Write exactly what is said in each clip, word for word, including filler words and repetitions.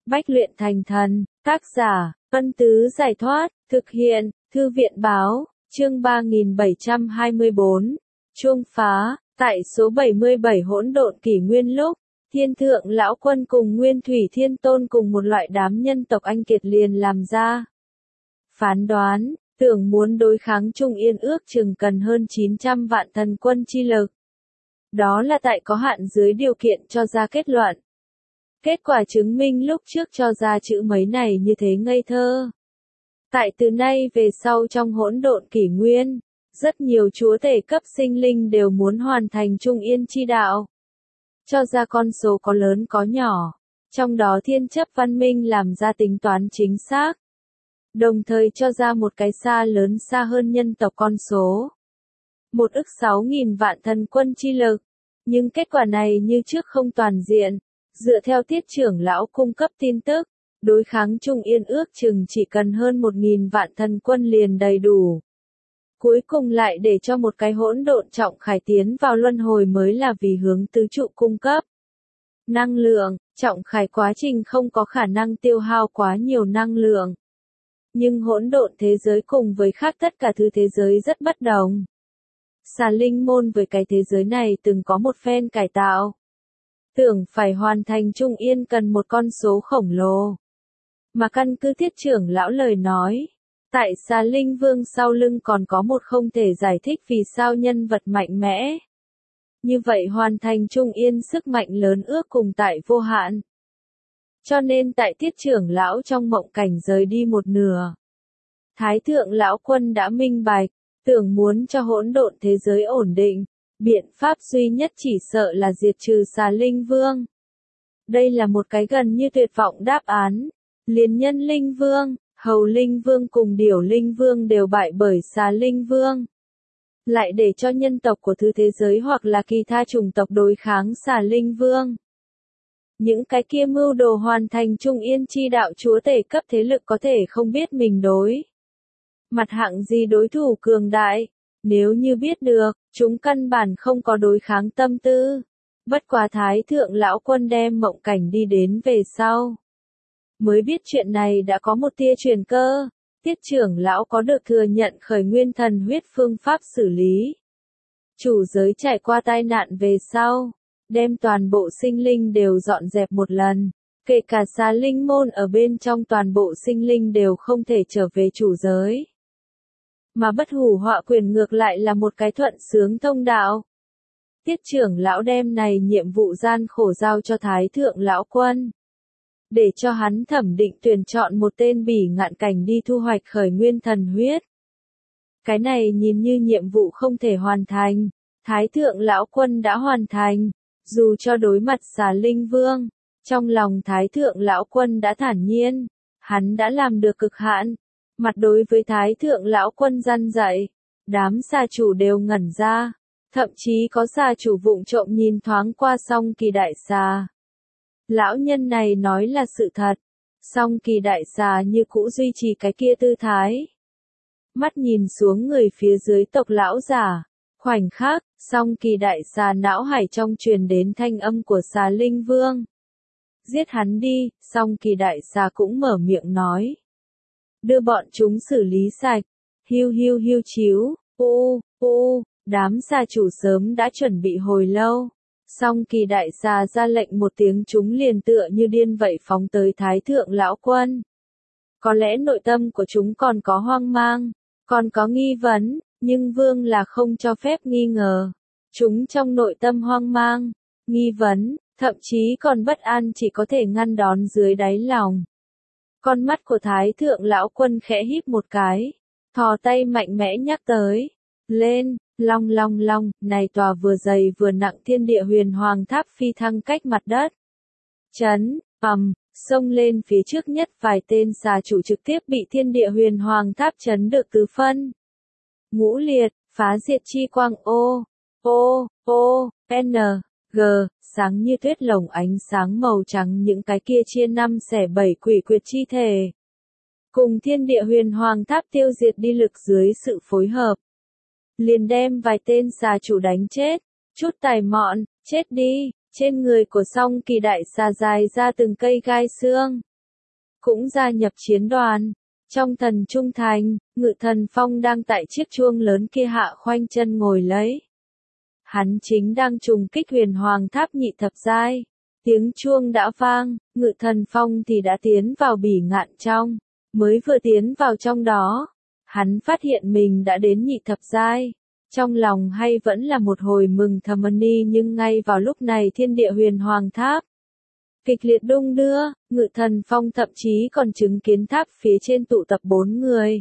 Bách luyện thành thần, tác giả, Ân Tứ Giải Thoát, thực hiện, Thư viện Báo, chương ba nghìn bảy trăm hai mươi bốn, chuông phá, tại số bảy mươi bảy hỗn độn kỷ nguyên lúc, Thiên Thượng Lão Quân cùng Nguyên Thủy Thiên Tôn cùng một loại đám nhân tộc anh kiệt liền làm ra phán đoán, tưởng muốn đối kháng Trung Yên ước chừng cần hơn chín trăm vạn thần quân chi lực. Đó là tại có hạn dưới điều kiện cho ra kết luận. Kết quả chứng minh lúc trước cho ra chữ mấy này như thế ngây thơ. Tại từ nay về sau trong hỗn độn kỷ nguyên, rất nhiều chúa tể cấp sinh linh đều muốn hoàn thành Trung Yên chi đạo. Cho ra con số có lớn có nhỏ, trong đó thiên chấp văn minh làm ra tính toán chính xác. Đồng thời cho ra một cái xa lớn xa hơn nhân tộc con số. Một ức sáu nghìn vạn thần quân chi lực. Nhưng kết quả này như trước không toàn diện. Dựa theo tiết trưởng lão cung cấp tin tức, đối kháng Trung Yên ước chừng chỉ cần hơn một nghìn vạn thần quân liền đầy đủ. Cuối cùng lại để cho một cái hỗn độn trọng khải tiến vào luân hồi mới là vì hướng tứ trụ cung cấp năng lượng, trọng khải quá trình không có khả năng tiêu hao quá nhiều năng lượng. Nhưng hỗn độn thế giới cùng với khác tất cả thứ thế giới rất bất đồng. Xà linh môn với cái thế giới này từng có một phen cải tạo. Tưởng phải hoàn thành Trung Yên cần một con số khổng lồ. Mà căn cứ tiết trưởng lão lời nói, tại xà linh vương sau lưng còn có một không thể giải thích vì sao nhân vật mạnh mẽ. Như vậy hoàn thành Trung Yên sức mạnh lớn ước cùng tại vô hạn. Cho nên tại tiết trưởng lão trong mộng cảnh rời đi một nửa. Thái thượng lão quân đã minh bạch, tưởng muốn cho hỗn độn thế giới ổn định, biện pháp duy nhất chỉ sợ là diệt trừ xà linh vương. Đây là một cái gần như tuyệt vọng đáp án. Liền nhân linh vương, hầu linh vương cùng điểu linh vương đều bại bởi xà linh vương. Lại để cho nhân tộc của thứ thế giới hoặc là kỳ tha chủng tộc đối kháng xà linh vương. Những cái kia mưu đồ hoàn thành Trung Yên chi đạo chúa tể cấp thế lực có thể không biết mình đối mặt hạng gì đối thủ cường đại. Nếu như biết được, chúng căn bản không có đối kháng tâm tư. Bất quá thái thượng lão quân đem mộng cảnh đi đến về sau. Mới biết chuyện này đã có một tia truyền cơ. Tiết trưởng lão có được thừa nhận khởi nguyên thần huyết phương pháp xử lý. Chủ giới trải qua tai nạn về sau. Đem toàn bộ sinh linh đều dọn dẹp một lần. Kể cả xà linh môn ở bên trong toàn bộ sinh linh đều không thể trở về chủ giới. Mà bất hủ họa quyền ngược lại là một cái thuận sướng thông đạo. Tiết trưởng lão đem này nhiệm vụ gian khổ giao cho thái thượng lão quân. Để cho hắn thẩm định tuyển chọn một tên bỉ ngạn cảnh đi thu hoạch khởi nguyên thần huyết. Cái này nhìn như nhiệm vụ không thể hoàn thành. Thái thượng lão quân đã hoàn thành. Dù cho đối mặt xà linh vương. Trong lòng thái thượng lão quân đã thản nhiên. Hắn đã làm được cực hạn. Mặt đối với thái thượng lão quân răn dạy, đám xà chủ đều ngẩn ra, thậm chí có xà chủ vụng trộm nhìn thoáng qua Song Kỳ đại xà. Lão nhân này nói là sự thật, Song Kỳ đại xà như cũ duy trì cái kia tư thái. Mắt nhìn xuống người phía dưới tộc lão giả, khoảnh khắc, Song Kỳ đại xà não hải trong truyền đến thanh âm của xà linh vương. Giết hắn đi, Song Kỳ đại xà cũng mở miệng nói. Đưa bọn chúng xử lý sạch. Hiu hiu hiu chiếu, ô, ô, đám xà chủ sớm đã chuẩn bị hồi lâu. Song Kỳ đại xà ra lệnh một tiếng chúng liền tựa như điên vậy phóng tới thái thượng lão quân. Có lẽ nội tâm của chúng còn có hoang mang, còn có nghi vấn, nhưng vương là không cho phép nghi ngờ. Chúng trong nội tâm hoang mang, nghi vấn, thậm chí còn bất an chỉ có thể ngăn đón dưới đáy lòng. Con mắt của thái thượng lão quân khẽ híp một cái, thò tay mạnh mẽ nhắc tới, lên, long long long, này tòa vừa dày vừa nặng thiên địa huyền hoàng tháp phi thăng cách mặt đất. Chấn, ầm, xông lên phía trước nhất vài tên xà chủ trực tiếp bị thiên địa huyền hoàng tháp chấn được tứ phân. Ngũ liệt, phá diệt chi quang ô, ô, ô, n, g. Sáng như tuyết lồng ánh sáng màu trắng những cái kia chia năm xẻ bảy quỷ quyệt chi thể. Cùng thiên địa huyền hoàng tháp tiêu diệt đi lực dưới sự phối hợp. Liền đem vài tên xà chủ đánh chết, chút tài mọn, chết đi, trên người của Song Kỳ đại xà dài ra từng cây gai xương. cũng gia nhập chiến đoàn. Trong thần trung thành, Ngự Thần Phong đang tại chiếc chuông lớn kia hạ khoanh chân ngồi lấy. Hắn chính đang trùng kích Huyền Hoàng Tháp nhị thập giai. Tiếng chuông đã vang, Ngự Thần Phong thì đã tiến vào bỉ ngạn trong. Mới vừa tiến vào trong đó, hắn phát hiện mình đã đến nhị thập giai. Trong lòng hay vẫn là một hồi mừng thầm ni, nhưng ngay vào lúc này thiên địa Huyền Hoàng Tháp kịch liệt đung đưa, Ngự Thần Phong thậm chí còn chứng kiến tháp phía trên tụ tập bốn người.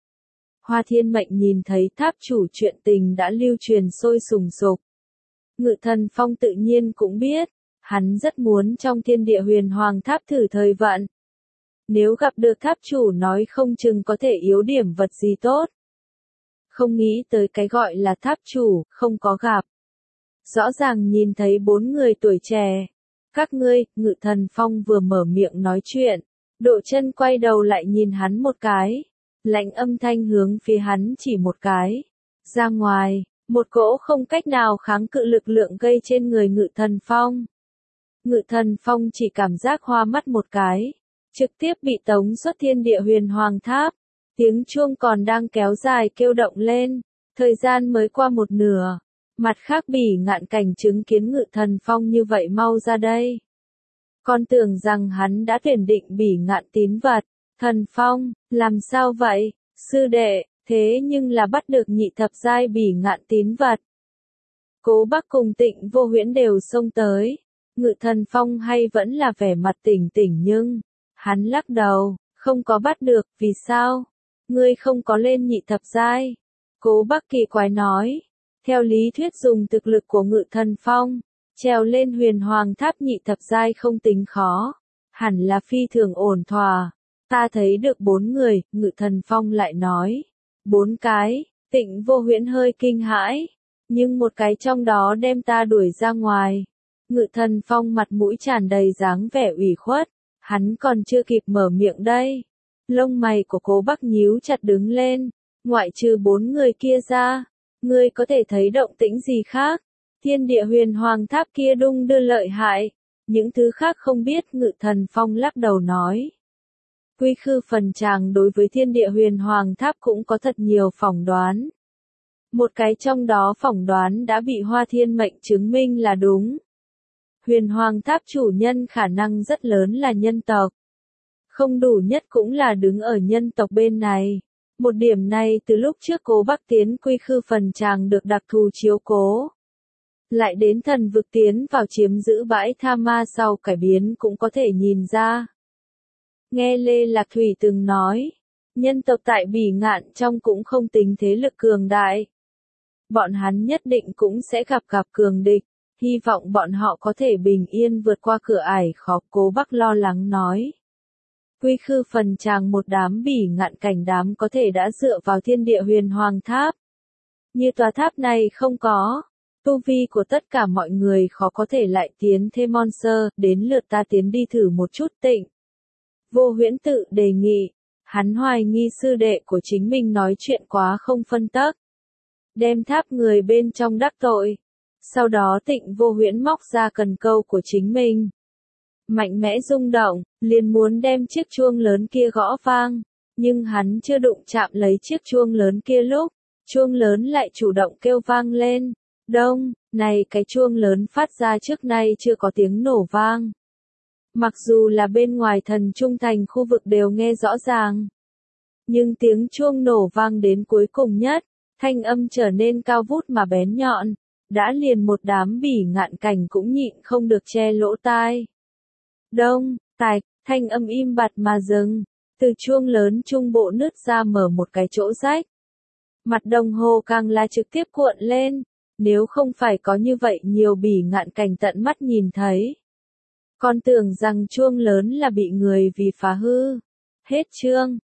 Hoa Thiên Mệnh nhìn thấy tháp chủ chuyện tình đã lưu truyền sôi sùng sục. Ngự Thần Phong tự nhiên cũng biết, hắn rất muốn trong thiên địa Huyền Hoàng Tháp thử thời vận. Nếu gặp được tháp chủ nói không chừng có thể yếu điểm vật gì tốt. Không nghĩ tới cái gọi là tháp chủ, không có gặp. Rõ ràng nhìn thấy bốn người tuổi trẻ. Các ngươi, Ngự Thần Phong vừa mở miệng nói chuyện. Độ chân quay đầu lại nhìn hắn một cái. Lạnh âm thanh hướng phía hắn chỉ một cái. Ra ngoài, một cỗ không cách nào kháng cự lực lượng gây trên người Ngự Thần Phong. Ngự Thần Phong chỉ cảm giác hoa mắt một cái. Trực tiếp bị tống xuất thiên địa Huyền Hoàng Tháp. Tiếng chuông còn đang kéo dài kêu động lên. Thời gian mới qua một nửa. Mặt khác bỉ ngạn cảnh chứng kiến Ngự Thần Phong như vậy mau ra đây. Con tưởng rằng hắn đã tuyển định bỉ ngạn tín vật. Thần Phong, làm sao vậy, sư đệ, thế nhưng là bắt được nhị thập giai bỉ ngạn tín vật. Cố Bắc cùng Tịnh Vô Huyễn đều xông tới. Ngự Thần Phong hay vẫn là vẻ mặt tỉnh tỉnh nhưng, hắn lắc đầu, không có bắt được, vì sao? Ngươi không có lên nhị thập giai. Cố Bắc kỳ quái nói. Theo lý thuyết dùng thực lực của Ngự Thần Phong, trèo lên Huyền Hoàng Tháp nhị thập giai không tính khó. Hẳn là phi thường ổn thỏa. Ta thấy được bốn người, Ngự Thần Phong lại nói. Bốn cái, Tịnh Vô Huyễn hơi kinh hãi. Nhưng một cái trong đó đem ta đuổi ra ngoài. Ngự Thần Phong mặt mũi tràn đầy dáng vẻ ủy khuất. Hắn còn chưa kịp mở miệng đây. Lông mày của Cố Bắc nhíu chặt đứng lên. Ngoại trừ bốn người kia ra. Ngươi có thể thấy động tĩnh gì khác? Thiên địa Huyền Hoàng Tháp kia đung đưa lợi hại. Những thứ khác không biết. Ngự Thần Phong lắc đầu nói. Quy khư phần tràng đối với thiên địa Huyền Hoàng Tháp cũng có thật nhiều phỏng đoán. Một cái trong đó phỏng đoán đã bị Hoa Thiên Mệnh chứng minh là đúng. Huyền Hoàng Tháp chủ nhân khả năng rất lớn là nhân tộc. Không đủ nhất cũng là đứng ở nhân tộc bên này. Một điểm này từ lúc trước Cố Bắc tiến quy khư phần tràng được đặc thù chiếu cố. Lại đến thần vực tiến vào chiếm giữ bãi Tha Ma sau cải biến cũng có thể nhìn ra. Nghe Lê Lạc Thủy từng nói, nhân tộc tại bỉ ngạn trong cũng không tính thế lực cường đại. Bọn hắn nhất định cũng sẽ gặp gặp cường địch, hy vọng bọn họ có thể bình yên vượt qua cửa ải khó. Cố Bắc lo lắng nói. Quy khư phần tràng một đám bỉ ngạn cảnh đám có thể đã dựa vào thiên địa Huyền Hoàng Tháp. Như tòa tháp này không có, tu vi của tất cả mọi người khó có thể lại tiến thêm monster, đến lượt ta tiến đi thử một chút. Tịnh Vô Huyễn tự đề nghị, hắn hoài nghi sư đệ của chính mình nói chuyện quá không phân tắc. Đem tháp người bên trong đắc tội. Sau đó Tịnh Vô Huyễn móc ra cần câu của chính mình. Mạnh mẽ rung động, liền muốn đem chiếc chuông lớn kia gõ vang. Nhưng hắn chưa đụng chạm lấy chiếc chuông lớn kia lúc, chuông lớn lại chủ động kêu vang lên. Đông, này cái chuông lớn phát ra trước nay chưa có tiếng nổ vang. Mặc dù là bên ngoài thần trung thành khu vực đều nghe rõ ràng. Nhưng tiếng chuông nổ vang đến cuối cùng nhất, thanh âm trở nên cao vút mà bén nhọn. Đã liền một đám bỉ ngạn cảnh cũng nhịn không được che lỗ tai. Đông, tạch, thanh âm im bặt mà dừng. Từ chuông lớn trung bộ nứt ra mở một cái chỗ rách. Mặt đồng hồ càng là trực tiếp cuộn lên. Nếu không phải có như vậy nhiều bỉ ngạn cảnh tận mắt nhìn thấy. Còn tưởng rằng chuông lớn là bị người vì phá hư. Hết chương.